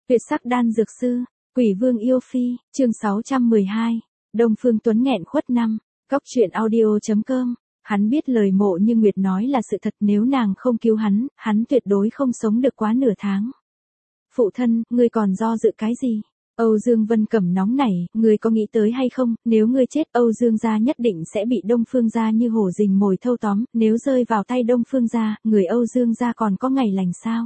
Tuyệt sắc đan dược sư, Quỷ Vương yêu phi, chương 612, Đông Phương Tuấn nghẹn khuất năm, góc truyện audio.com. Hắn biết lời Mộ Như Nguyệt nói là sự thật, nếu nàng không cứu hắn tuyệt đối không sống được quá nửa tháng. Phụ thân, ngươi còn do dự cái gì? Âu Dương Vân Cẩm nóng nảy, ngươi có nghĩ tới hay không, nếu ngươi chết Âu Dương gia nhất định sẽ bị Đông Phương gia như hổ rình mồi thâu tóm, nếu rơi vào tay Đông Phương gia, người Âu Dương gia còn có ngày lành sao?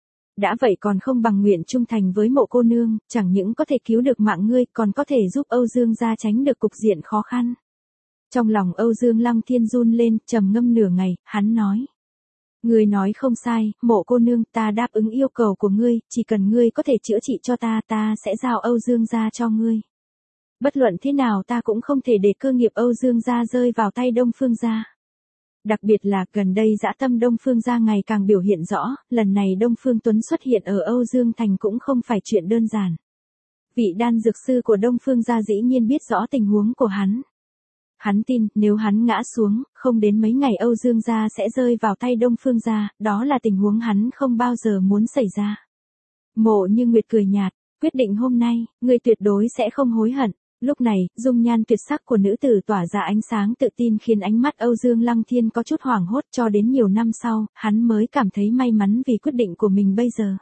Đã vậy còn không bằng nguyện trung thành với Mộ cô nương, chẳng những có thể cứu được mạng ngươi, còn có thể giúp Âu Dương gia tránh được cục diện khó khăn. Trong lòng Âu Dương Lăng Thiên run lên, trầm ngâm nửa ngày, hắn nói. Ngươi nói không sai, Mộ cô nương, ta đáp ứng yêu cầu của ngươi, chỉ cần ngươi có thể chữa trị cho ta sẽ giao Âu Dương gia cho ngươi. Bất luận thế nào ta cũng không thể để cơ nghiệp Âu Dương gia rơi vào tay Đông Phương gia. Đặc biệt là gần đây dã tâm Đông Phương gia ngày càng biểu hiện rõ, lần này Đông Phương Tuấn xuất hiện ở Âu Dương Thành cũng không phải chuyện đơn giản. Vị đan dược sư của Đông Phương gia dĩ nhiên biết rõ tình huống của hắn. Hắn tin, nếu hắn ngã xuống, không đến mấy ngày Âu Dương gia sẽ rơi vào tay Đông Phương gia, đó là tình huống hắn không bao giờ muốn xảy ra. Mộ Như Nguyệt cười nhạt, quyết định hôm nay, ngươi tuyệt đối sẽ không hối hận. Lúc này, dung nhan tuyệt sắc của nữ tử tỏa ra ánh sáng tự tin khiến ánh mắt Âu Dương Lăng Thiên có chút hoảng hốt, cho đến nhiều năm sau, hắn mới cảm thấy may mắn vì quyết định của mình bây giờ.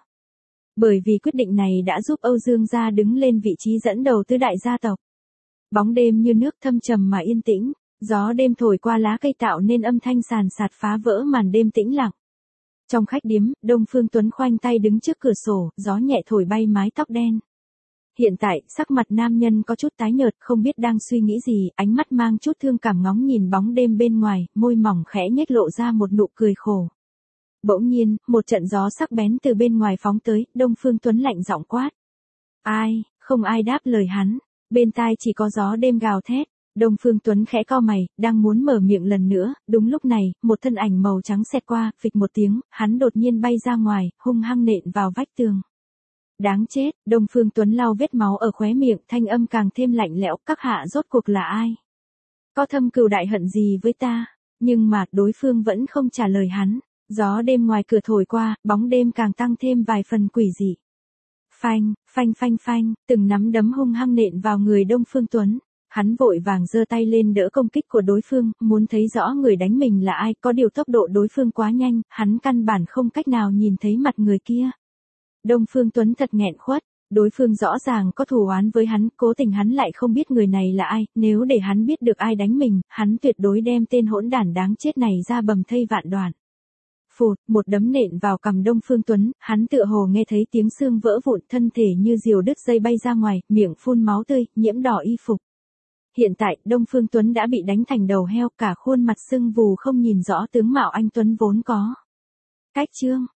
Bởi vì quyết định này đã giúp Âu Dương gia đứng lên vị trí dẫn đầu tứ đại gia tộc. Bóng đêm như nước thâm trầm mà yên tĩnh, gió đêm thổi qua lá cây tạo nên âm thanh sàn sạt phá vỡ màn đêm tĩnh lặng. Trong khách điếm, Đông Phương Tuấn khoanh tay đứng trước cửa sổ, gió nhẹ thổi bay mái tóc đen. Hiện tại, sắc mặt nam nhân có chút tái nhợt, không biết đang suy nghĩ gì, ánh mắt mang chút thương cảm ngóng nhìn bóng đêm bên ngoài, môi mỏng khẽ nhếch lộ ra một nụ cười khổ. Bỗng nhiên, một trận gió sắc bén từ bên ngoài phóng tới, Đông Phương Tuấn lạnh giọng quát. Ai? Không ai đáp lời hắn, bên tai chỉ có gió đêm gào thét. Đông Phương Tuấn khẽ cau mày, đang muốn mở miệng lần nữa, đúng lúc này, một thân ảnh màu trắng xẹt qua, phịch một tiếng, hắn đột nhiên bay ra ngoài, hung hăng nện vào vách tường. Đáng chết, Đông Phương Tuấn lau vết máu ở khóe miệng, thanh âm càng thêm lạnh lẽo, các hạ rốt cuộc là ai? Có thâm cừu đại hận gì với ta? Nhưng mà, đối phương vẫn không trả lời hắn. Gió đêm ngoài cửa thổi qua, bóng đêm càng tăng thêm vài phần quỷ dị. Phanh, phanh phanh phanh, từng nắm đấm hung hăng nện vào người Đông Phương Tuấn. Hắn vội vàng giơ tay lên đỡ công kích của đối phương, muốn thấy rõ người đánh mình là ai, có điều tốc độ đối phương quá nhanh, hắn căn bản không cách nào nhìn thấy mặt người kia. Đông Phương Tuấn thật nghẹn khuất, đối phương rõ ràng có thù oán với hắn, cố tình hắn lại không biết người này là ai, nếu để hắn biết được ai đánh mình, hắn tuyệt đối đem tên hỗn đản đáng chết này ra bầm thây vạn đoạn. Phụt, một đấm nện vào cằm Đông Phương Tuấn, hắn tựa hồ nghe thấy tiếng xương vỡ vụn, thân thể như diều đứt dây bay ra ngoài, miệng phun máu tươi, nhiễm đỏ y phục. Hiện tại, Đông Phương Tuấn đã bị đánh thành đầu heo, cả khuôn mặt sưng vù không nhìn rõ tướng mạo anh Tuấn vốn có. Cách chương